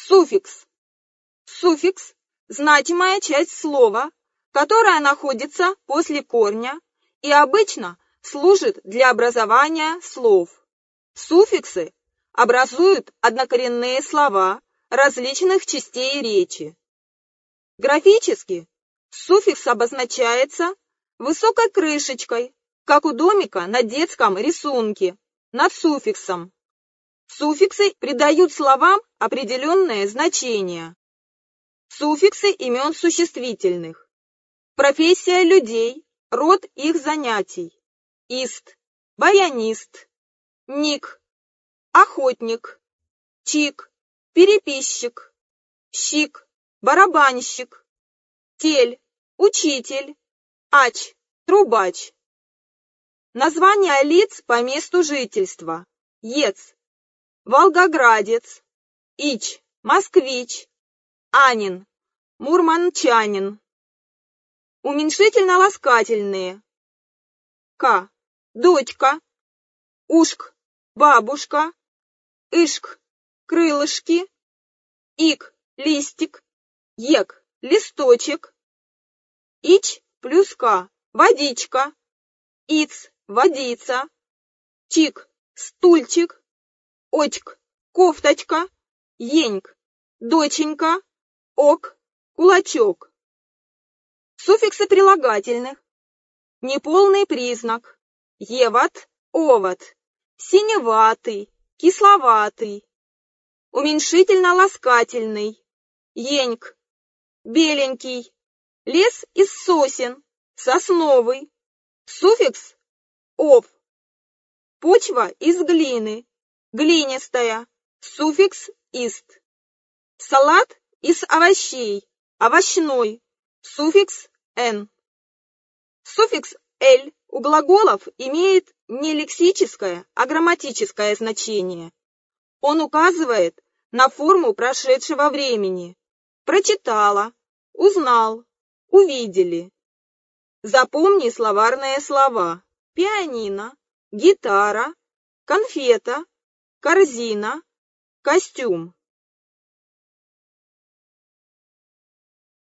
Суффикс. Суффикс – значимая часть слова, которая находится после корня и обычно служит для образования слов. Суффиксы образуют однокоренные слова различных частей речи. Графически суффикс обозначается высокой крышечкой, как у домика на детском рисунке, над суффиксом. Суффиксы придают словам определенное значение. Суффиксы имен существительных. Профессия людей, род их занятий. Ист, баянист, ник, охотник, чик, переписчик, щик, барабанщик, тель, учитель, ач, трубач. Названия лиц по месту жительства. Ец, волгоградец, ич, москвич, анин, мурманчанин. Уменьшительно-ласкательные. К, дочка, ушк, бабушка, ишк, крылышки, ик, листик, ек, листочек, ич плюс к, водичка, иц, водица, чик, стульчик, очк, кофточка, еньк, доченька, ок, кулачок. Суффиксы прилагательных. Неполный признак. Еват, оват, синеватый, кисловатый. Уменьшительно-ласкательный. Еньк, беленький. Лес из сосен, сосновый. Суффикс ов. Почва из глины, глинистая. Суффикс ист. Салат из овощей, овощной. Суффикс н. Суффикс «л» у глаголов имеет не лексическое, а грамматическое значение. Он указывает на форму прошедшего времени. Прочитала, узнал, увидели. Запомни словарные слова: пианино, гитара, конфета, корзина, костюм.